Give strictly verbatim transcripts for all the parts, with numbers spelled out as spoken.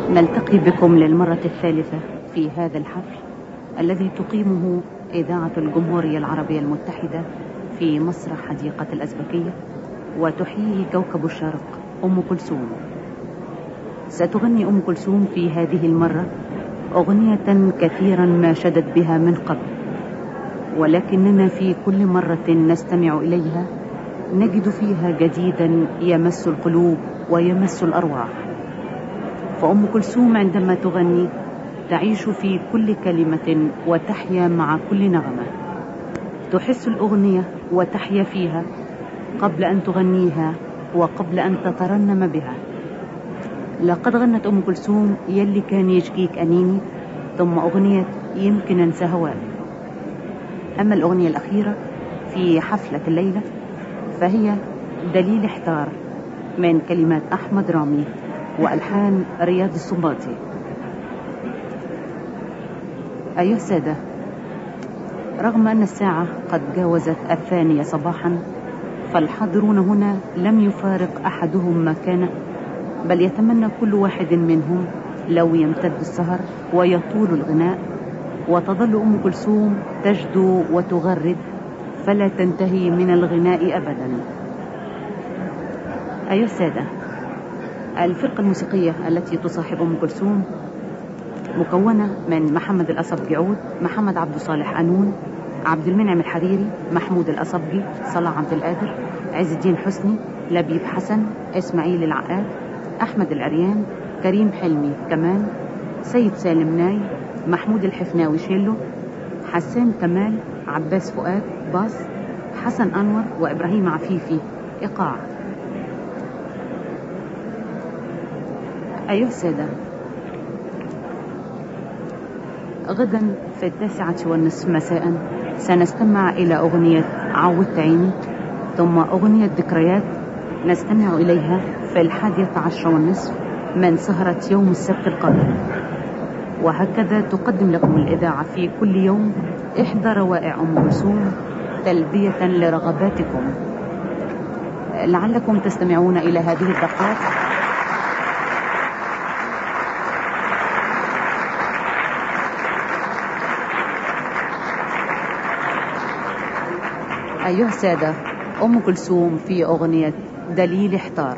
نلتقي بكم للمرة الثالثة في هذا الحفل الذي تقيمه إذاعة الجمهورية العربية المتحدة في مسرح حديقة الأزبكية، وتحييه كوكب الشرق أم كلثوم. ستغني أم كلثوم في هذه المرة أغنية كثيرا ما شدت بها من قبل، ولكننا في كل مرة نستمع إليها نجد فيها جديدا يمس القلوب ويمس الأرواح. فأم كلثوم عندما تغني تعيش في كل كلمة وتحيا مع كل نغمة، تحس الأغنية وتحيا فيها قبل أن تغنيها وقبل أن تترنم بها. لقد غنت أم كلثوم يلي كان يشكيك أنيني، ثم أغنية يمكن أنسى هواك. أما الأغنية الأخيرة في حفلة الليلة فهي دليل احتار من كلمات أحمد رامي وألحان رياض السنباطي. أيها السادة، رغم أن الساعة قد جاوزت الثانية صباحا، فالحاضرون هنا لم يفارق أحدهم مكانه، بل يتمنى كل واحد منهم لو يمتد السهر ويطول الغناء، وتظل أم كلثوم تجدو وتغرد فلا تنتهي من الغناء أبدا. أيها السادة، الفرقة الموسيقية التي تصاحب أم كلثوم مكونة من محمد الأصبجي عود، محمد عبد صالح قانون، عبد المنعم الحريري، محمود الأصبجي، صلاح عبد القادر، عز الدين حسني، لبيب حسن، إسماعيل العقاد، أحمد العريان، كريم حلمي كمان، سيد سالم ناي، محمود الحفناوي شيلو، حسان كمال، عباس فؤاد باص، حسن أنور، وإبراهيم عفيفي إيقاع. أيها السادة، غدا في التاسعة والنصف مساء سنستمع إلى أغنية عودت عيني، ثم أغنية ذكريات نستمع إليها في الحادية عشر والنصف من سهرة يوم السبت القادم. وهكذا تقدم لكم الإذاعة في كل يوم إحدى روائع أم كلثوم تلبية لرغباتكم. لعلكم تستمعون إلى هذه الدقات أيها السادة، أم كلثوم في أغنية دليل احتار.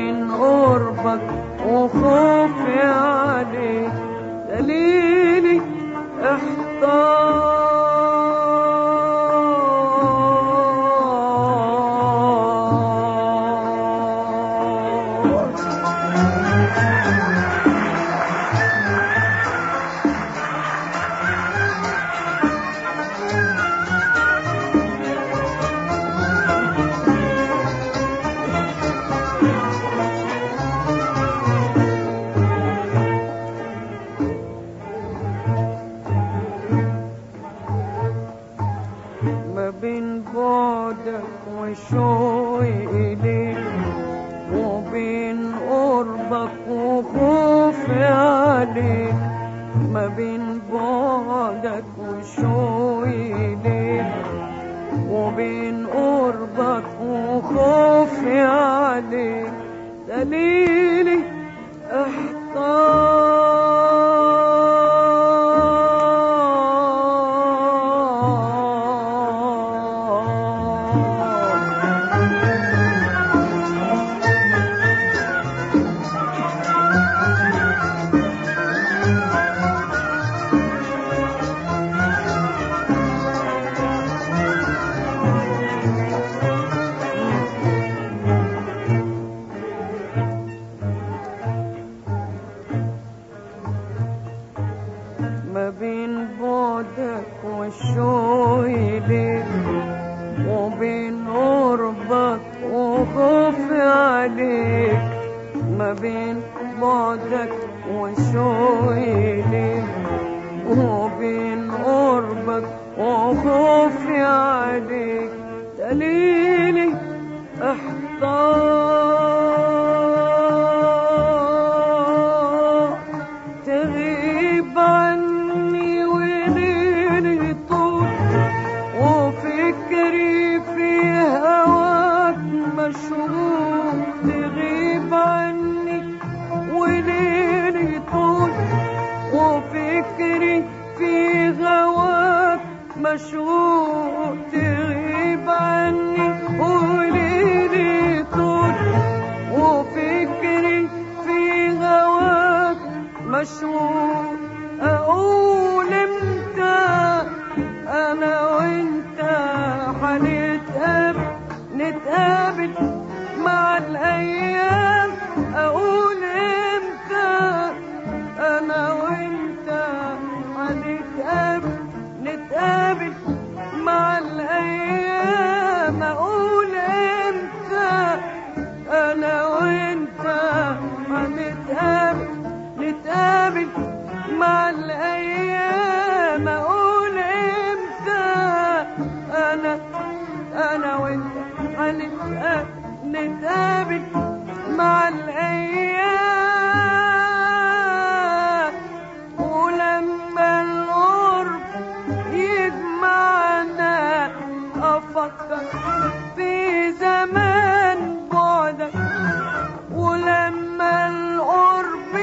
وبين قربك وخوفي عليك دليلي احتار. ما بين بعدك وشوقي إليك وبين قربك وخوفي عليك، ما بين بعدك وشوقي إليك وبين قربك وخوفي عليك دليلي احتار. ما بين بعدك وشوقي ليك وبين قربك وخوفي عليك، ما بين بعدك وشوقي ليك وبين قربك وخوفي عليك دليلي احتار. تغيب عني وليلي طول وفكري في هواك مشغول، تغيب عني وليلي طول وفكري في هواك مشغول، تغيب عني وليلي طول وفكري في هواك مشغول. اقول امتى انا وانت هنتقابل نتقابل مع الايام، اقول امتى انا وانت هنتقابل نتقابل مع الايام، اقول امتى انا وانت هنتقابل نتقابل مع الايام، اقول امتى انا انا وانت هنتقابل نتقابل مع الايام. ولما القرب يجمعنا افكر في زمان بعدك، ولما القرب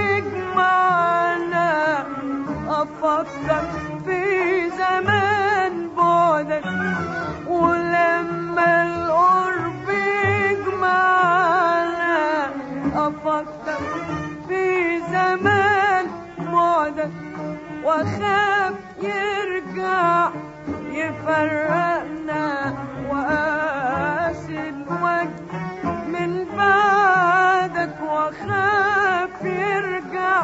يجمعنا افكر في زمان بعدك، ولما القرب يجمعنا افكر في زمان بعدك، واخاف يرجع يفرقنا وقاسي الوجه من بعدك، واخاف يرجع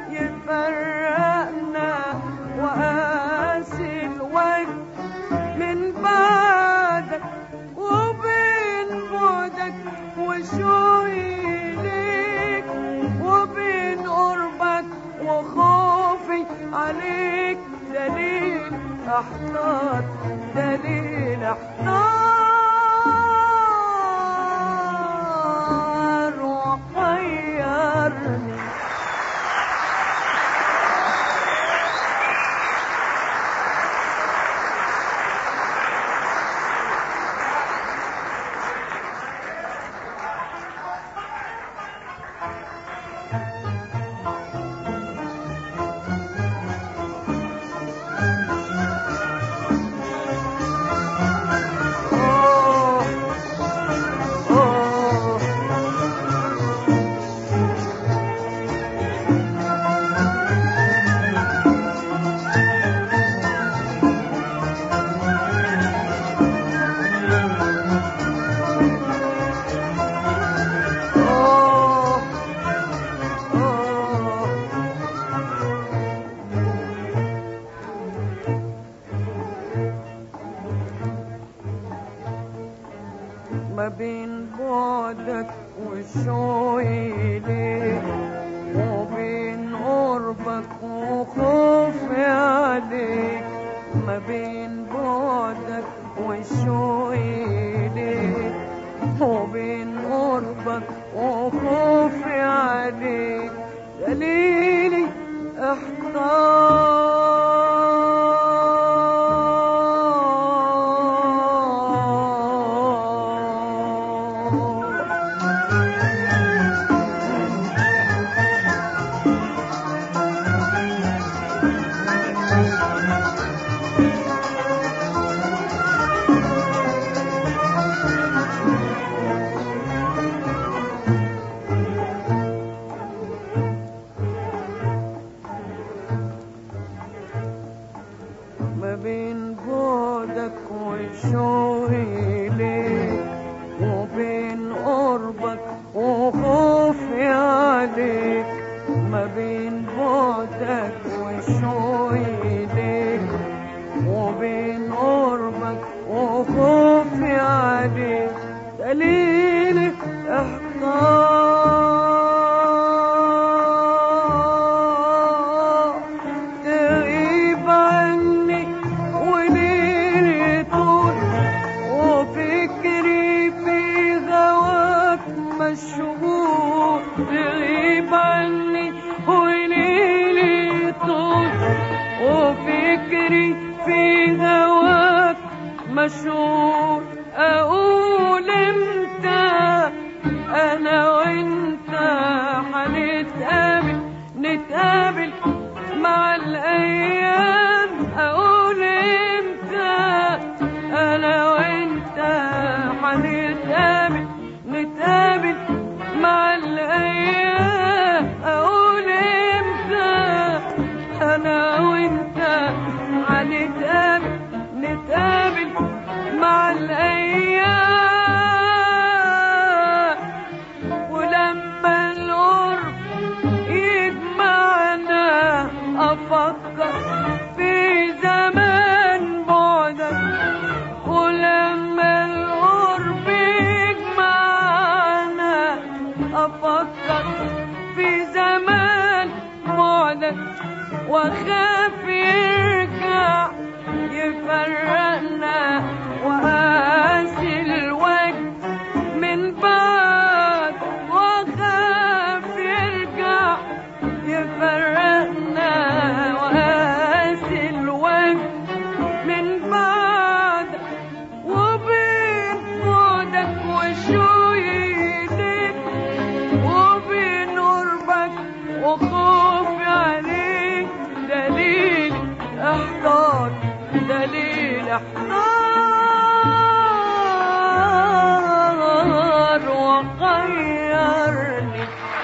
يفرقنا وقاسي الوجه من بعدك، وبين بعدك وشوقي ليك وبين قربك وخوفي عليك دليل احتار، دليل احتار وحيرني. بعدك وشوقي ليك وبين قربك وخوفي عليك ما بين بعدك وشوقي ليك وبين قربك وخوفي عليك دليلي احتار ما بين بعدك وشوقي ليك وبين قربك وخوفي عليك ما بين بعدك وشوقي ليك وبين قربك وخوفي عليك دليلي احتار تغيب عني وليلي طول وفكري في غواك مشغول تغيب عني وليلي طول وفكري في غواك مشغول اقول امتى انا وانت هنتقابل نتقابل مع الايام اقول امتى انا وانت هنتقابل نتقابل مع الايام اقول امتى انا وانت هنتقابل نتقابل مع الايام ولما القرب يجمعنا افكر في زمان بعدك ولما القرب يجمعنا افكر في زمان بعدك واخاف يرجع يفرقنا وقاسي الوجه من بعد واخاف يرجع يفرقنا وقاسي الوجه من بعد وبين بعدك وشوقي ليك وبين قربك وخوفي عليك دليل احتار دليل احتار وغيرني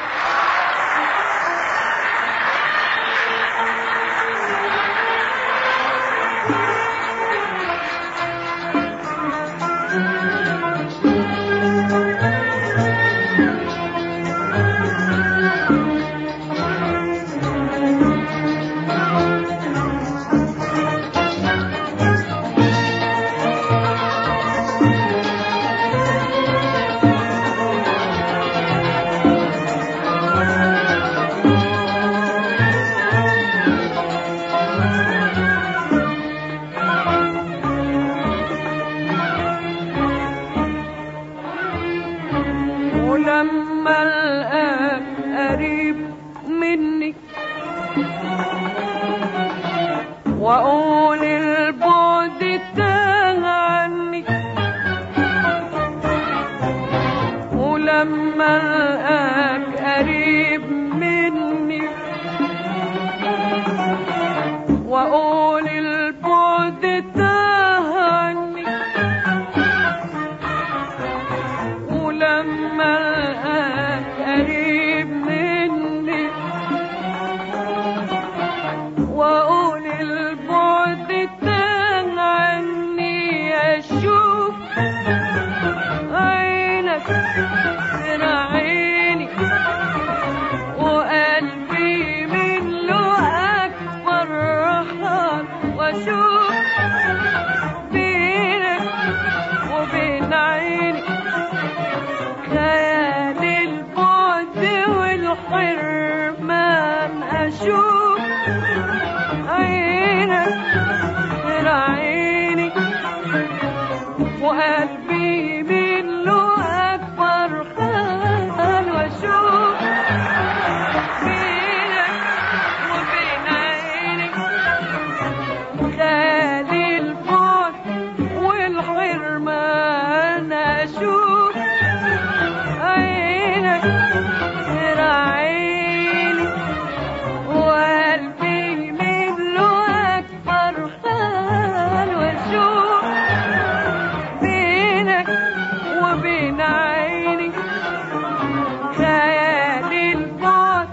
ولما القاك قريب مني واقول البعد تاه عني ولما القاك قريب مني واقول البعد تاه عني ولما القاك قريب مني واقول البعد تاه عني اشوف عينك تراعيني وقلبي من لقاك فرحان واشوف بينك وبين عيني خيال البعد والحرمان أشوف عينك غير عيني وقلبي من لقاك فرحان واشوف بينك وبين عينك خيال البعد والحرمان أشوف عينك غير عيني وقلبي من لقاك فرحان واشوف بينك وبين عيني خيال البعد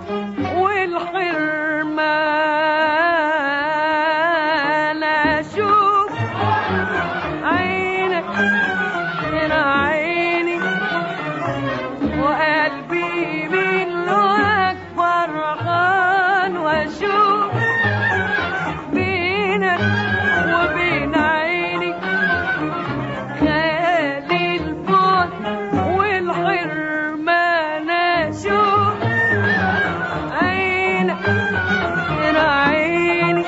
والحرمان أشوف عينك غير عيني وقلبي من لقاك فرحان واشوف بينك وبين عيني خيال البعد والحرمان أشوف عينك غير عيني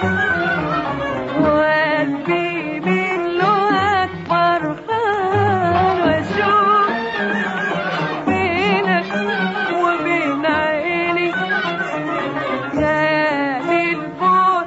وقلبي من لقاك فرحان واشوف بينك وبين عيني خيال البعد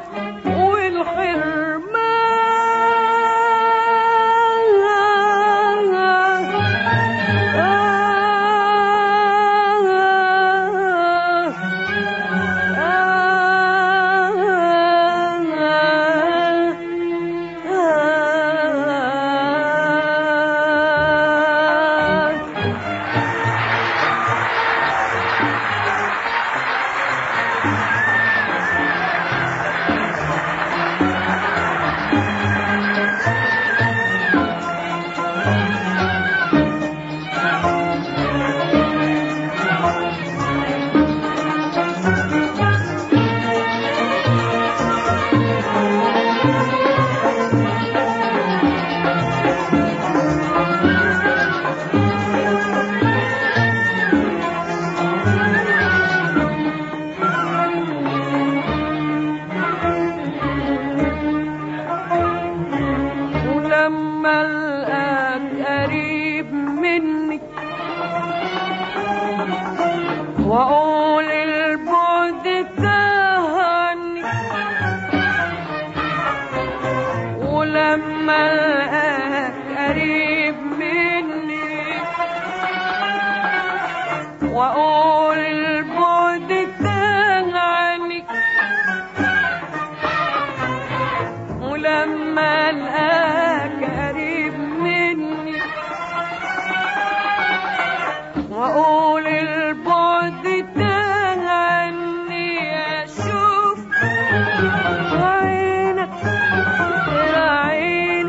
ولما القاك قريب مني واقول البعد تاه عني ولما القاك قريب مني واقول البعد تاه عني ولما القاك قريب مني واقول البعد تاه عني اشوف عينك غير عيني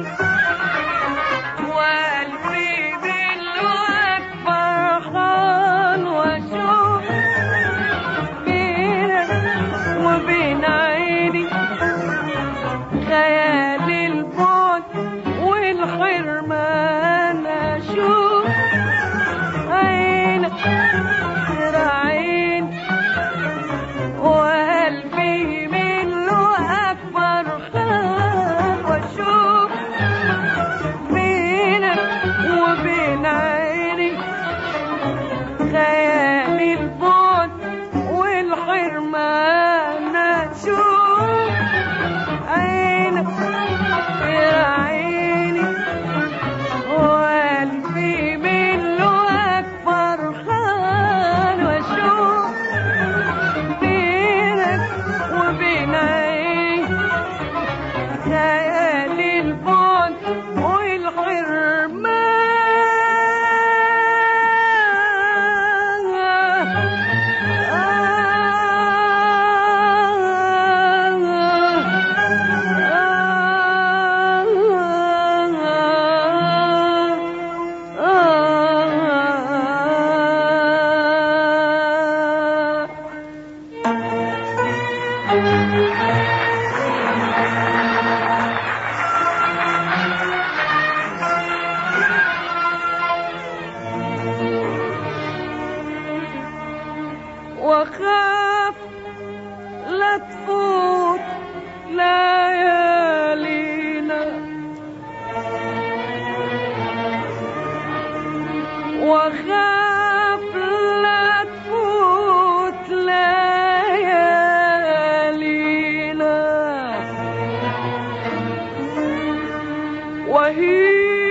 وقلبي من لقاك فرحان واشوف وخاف لا تفوت ليالينا، وخاف لا تفوت ليالينا، وهي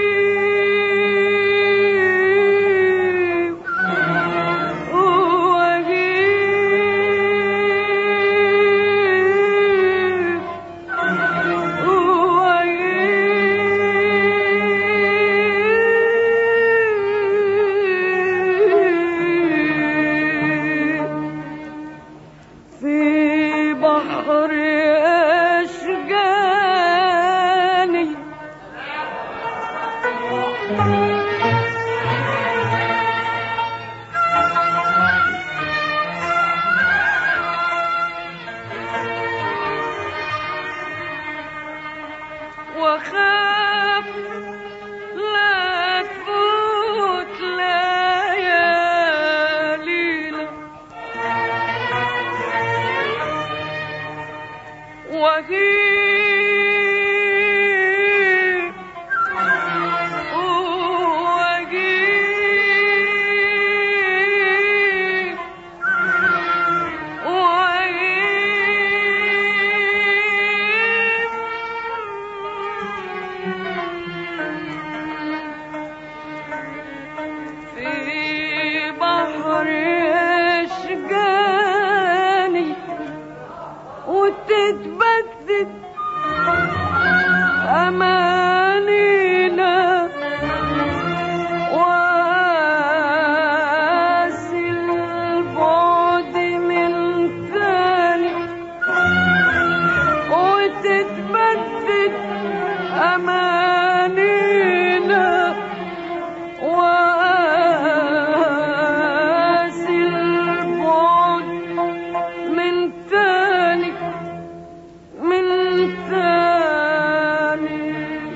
وخاف لا تفوت ليالينا، وهي وتتبدد أمانينا، وقاسي البعد من ثاني، وتتبدد أمانينا، وقاسي البعد من ثاني من ثاني،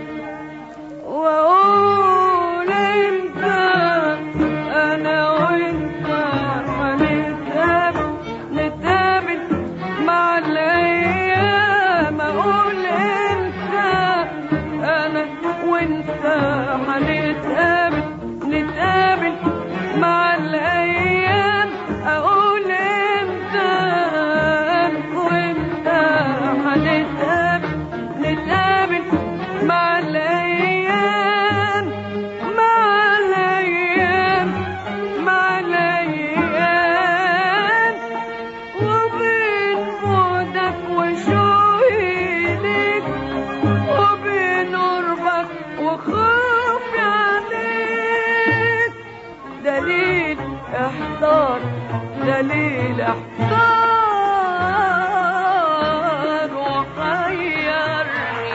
وأقول أنت أنا وأنت هنتقابل نتقابل مع الأيام، أقول أنت أنا وأنت هنتقابل نتقابل مع الأيام، أقول أنت وأنت هنتقابل نتقابل مع الأيام، مع الأيام، مع الأيام، وبين بعدك وشوقي ليك، وبين قربك وخوفي عليك، دليل احتار دليل احتار وحيرني.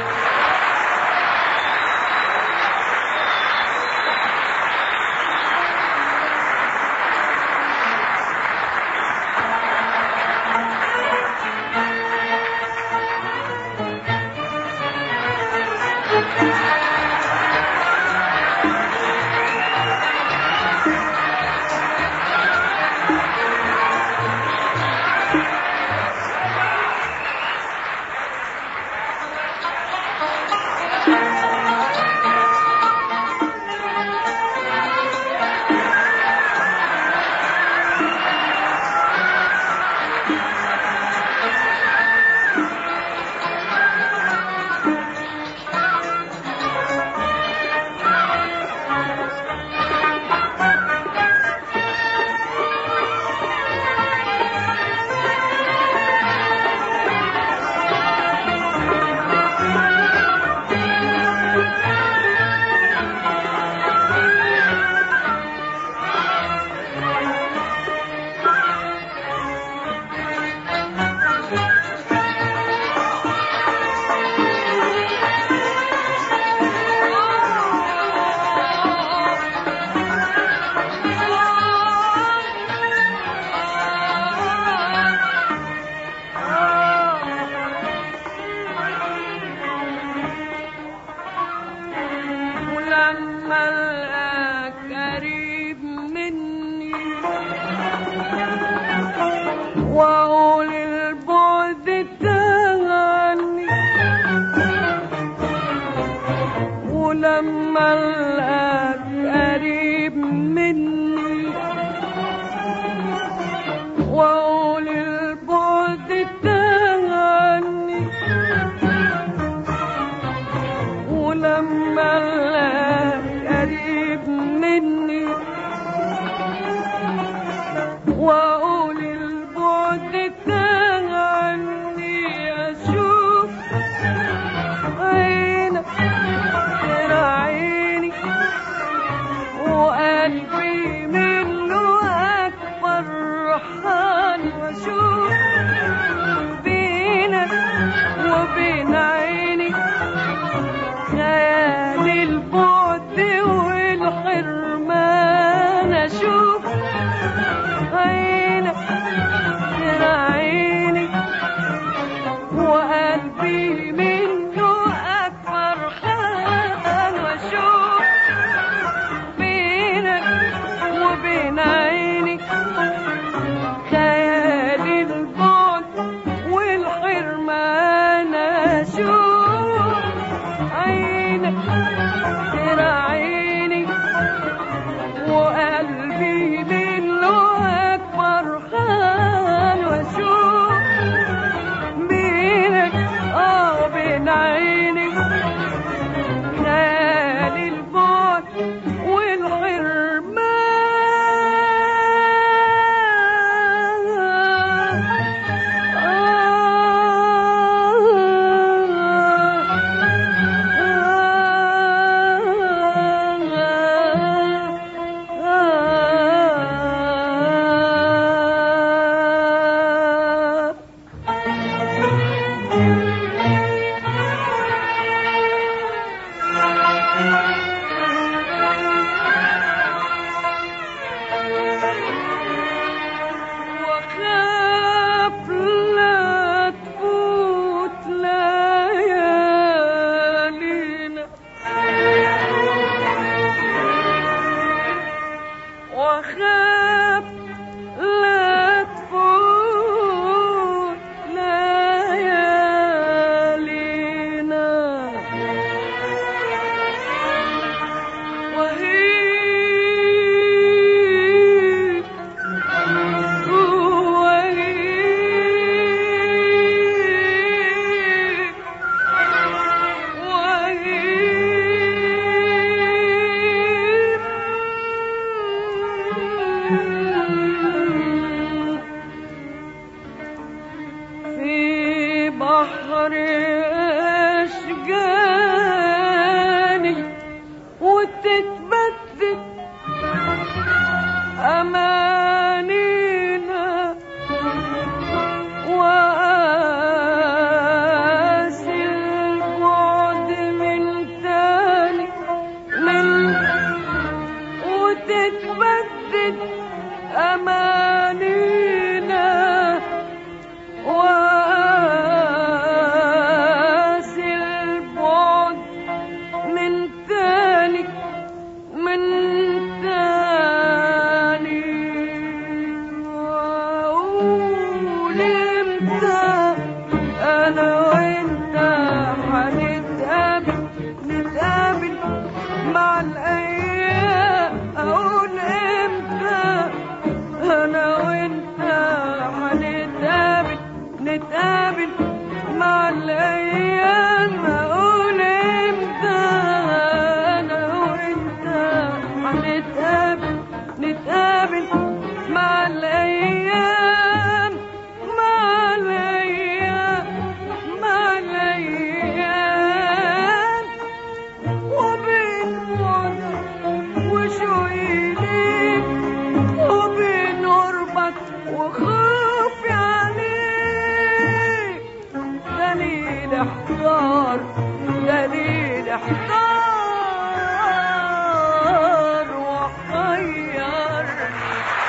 ولما القاك قريب مني واقول البعد تهني، ولما القاك قريب مني واقول البعد تهني، اشوف عينك تراعيني وقلبي منه اكبر فرحان، واشوف بينك وبين عيني خيال البعد والحرمان، اشوف عينك تراعيني وقلبي منه اكبر حنان، واشوف بينك وبين عيني خيال البعد والحرمان، اشوف عينك تراعيني وقلبي منه اكبر حنان، واشوف بينك اه بين عيني خيال البعد والحرمان. وخاف لا تفوت ليالينا، وخاف لا تفوت ليالينا، وهي في بحر أشجاني وتتبدد أمانينا، وقاسي البعد من تاني من وتتبدد أمانينا، وقاسي البعد من تاني من تاني، وأقول امتى أنا وأنت هنتقابل نتقابل مع الأيام، أقول امتى أنا وأنت هنتقابل نتقابل مع الأيام، أقول امتى أنا وأنت هنتقابل نتقابل مع الأيام، مع الأيام مع الأيام، وبين بعدك وشوقي ليك وبين قربك وخوفي عليك، دليل احتار دليل احتار وحير.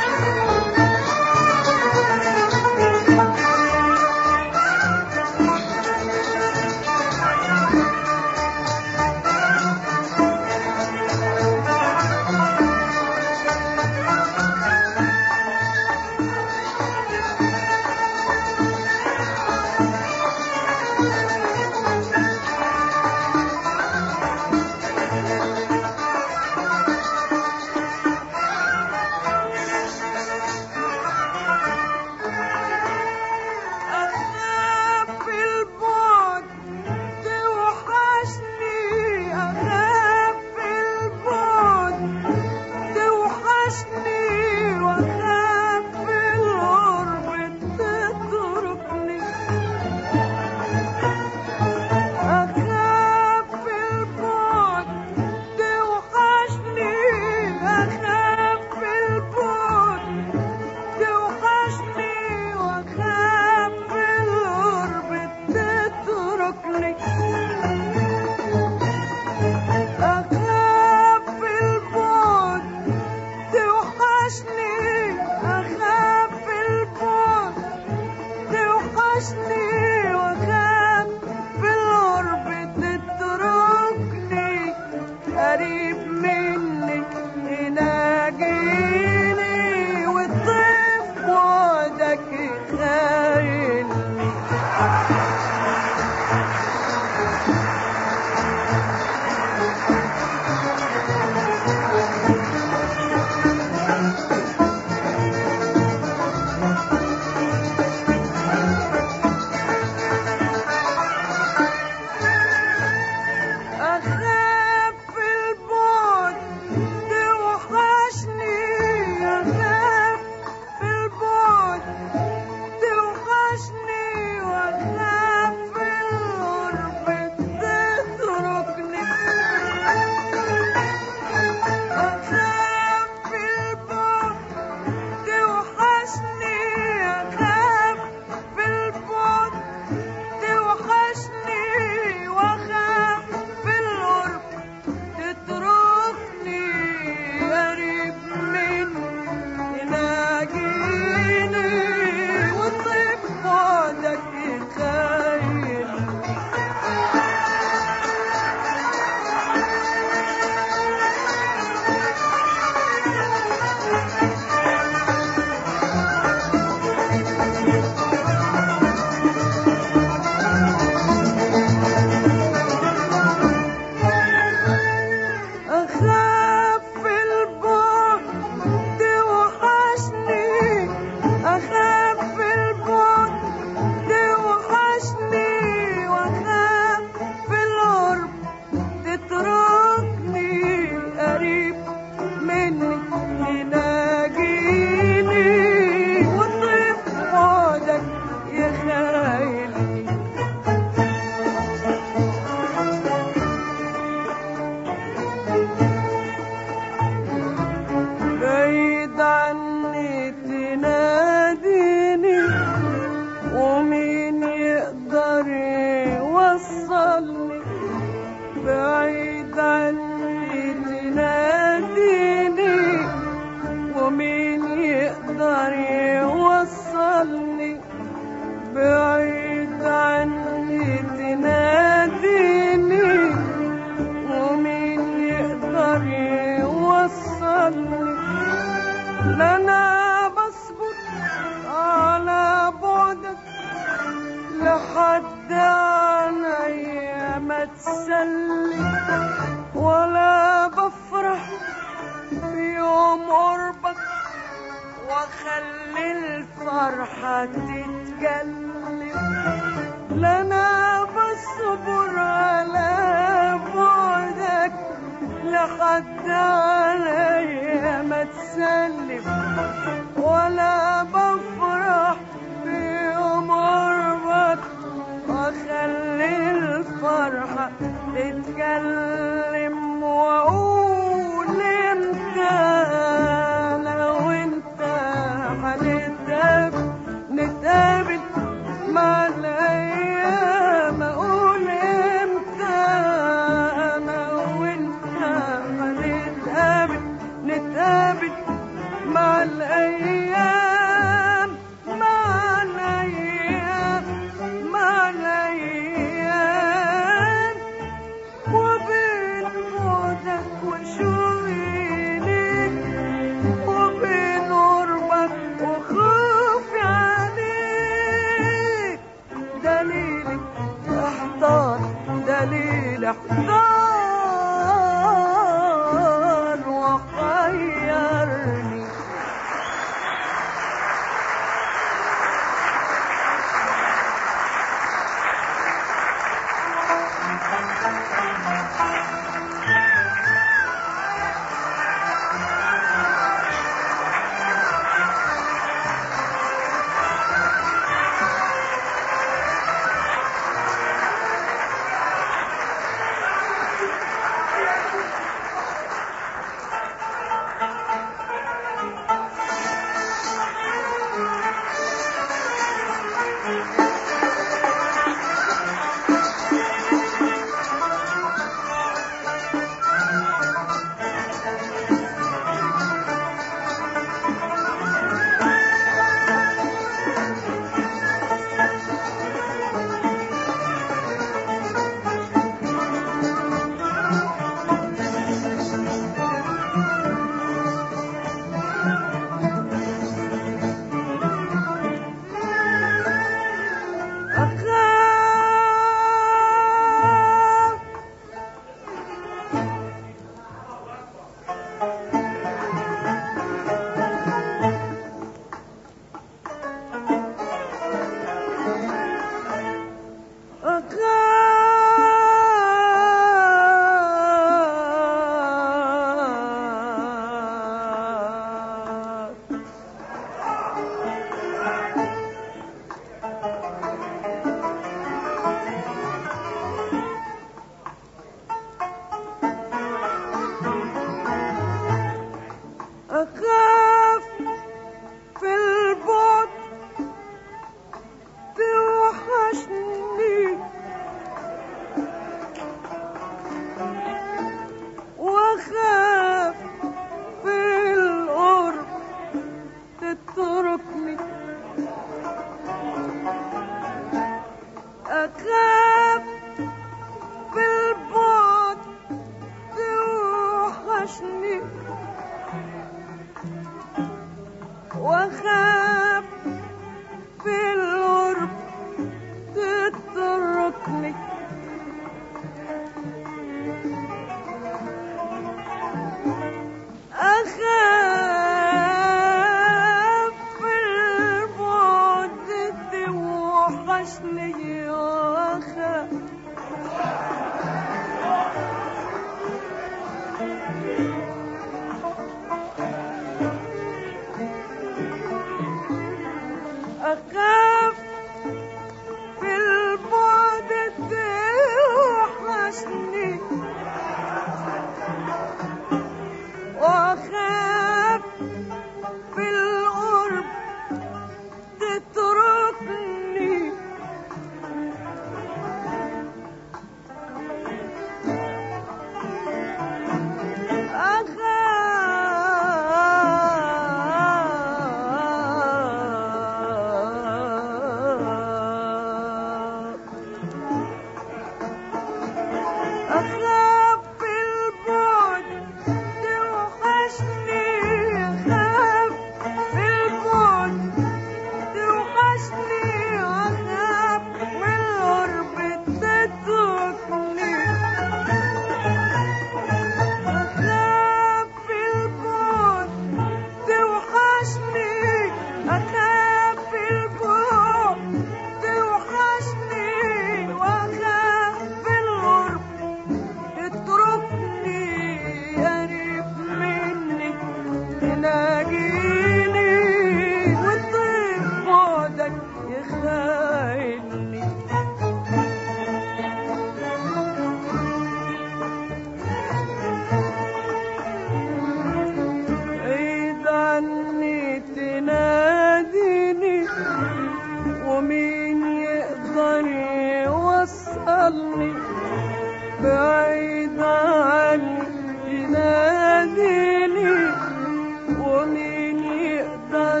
بعيد عني يناديني، ومين يقدر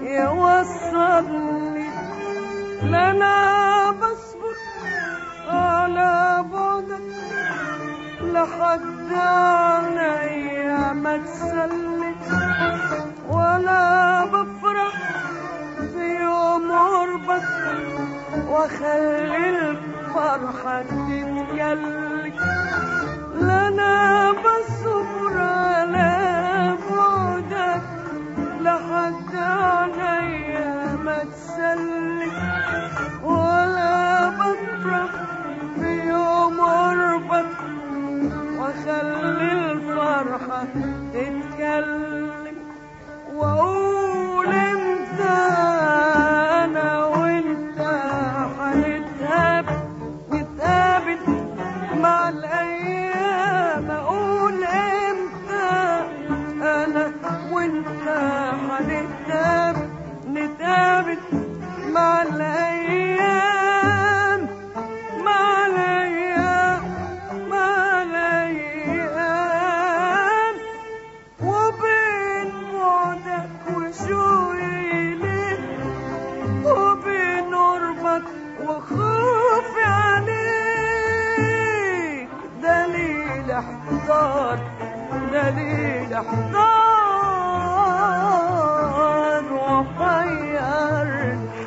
يوصلني؟ لا أنا بصبر على بعدك لحد عينيا ما تسلك، ولا بفرح في يوم قربك واخلي الفرحة تتكلك. لا أنا بصبر على بعدك لحد عينيا ما تسلك، ولا بفرح في يوم قربك واخلي الفرحة تتكلم. واقول امتى انا وانت هنتقابل نتقابل مع الايام؟ اقول امتى انا وانت هنتقابل نتقابل مع الايام، مع الايام، مع الايام. وبين بعدك وشوقي ليك، وبين قربك وخوفي عليك، دليل احتار، دليل احتار وحيرني.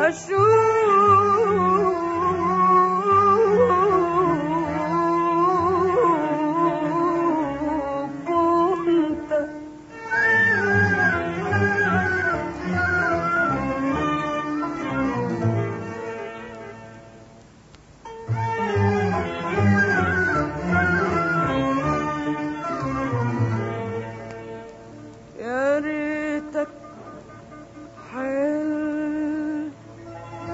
يا ريتك حلو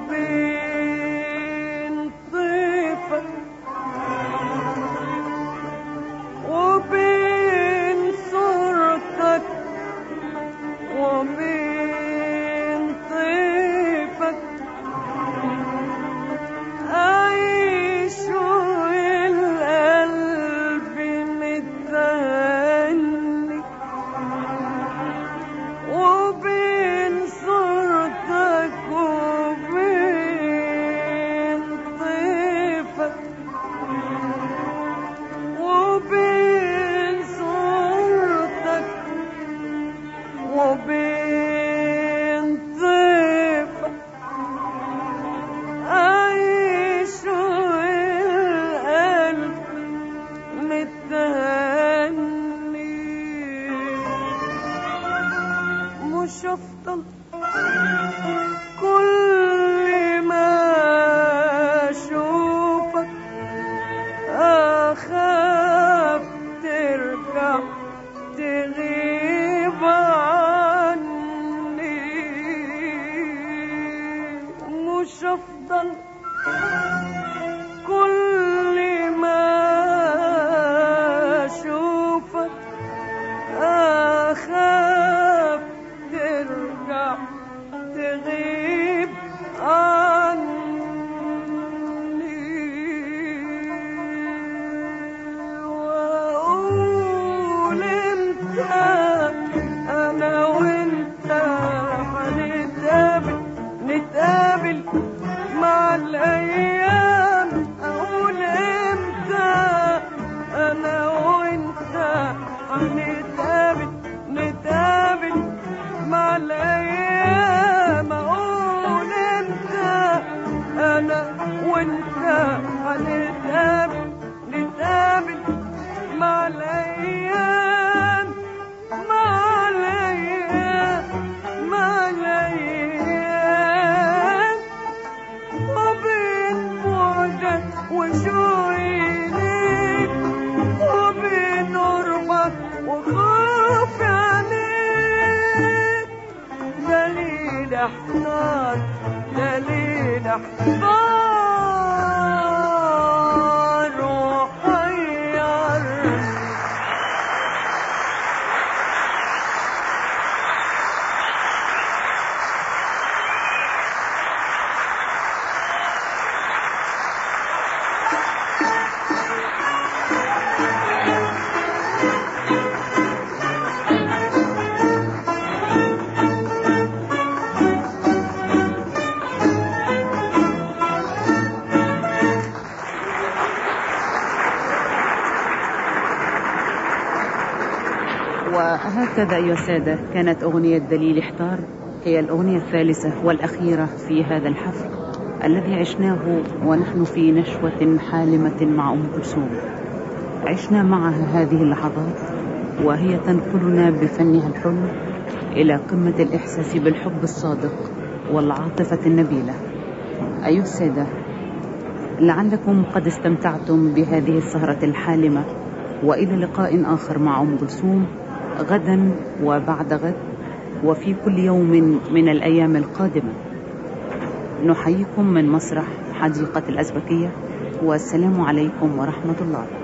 وبين طيفك وبين صورتك وبين طيفك أعيش والقلب متهني وبين صورتك وبين طيفك وبين صورتك وبين طيفك أعيش والقلب متهني مش أفضل كل ما أشوفك أخاف ترجع تغيب عني مش أفضل كل ما أشوفك أخاف ترجع تغيب عني وأقول إمتى أنا وإنت هنتقابل نتقابل مع الأيام أقول إمتى أنا وإنت هنتقابل نتقابل مع الأيام أقول إمتى أنا وإنت هنتقابل نتقابل مع الأيام مع الأيام مع الأيام وبين بعدك وشوقي ليك وبين قربك وخوفي عليك دليل احتار دليل احتار وحيرني وهكذا أيها السادة كانت أغنية دليل احتار هي الأغنية الثالثة والأخيرة في هذا الحفل الذي عشناه ونحن في نشوة حالمة مع أم كلثوم. عشنا معها هذه اللحظات وهي تنقلنا بفنها الحلو إلى قمة الإحساس بالحب الصادق والعاطفة النبيلة. أيها السادة، لعلكم قد استمتعتم بهذه السهرة الحالمة، وإلى لقاء آخر مع أم كلثوم غدا وبعد غد وفي كل يوم من الأيام القادمة. نحييكم من مسرح حديقة الأزبكية، والسلام عليكم ورحمة الله.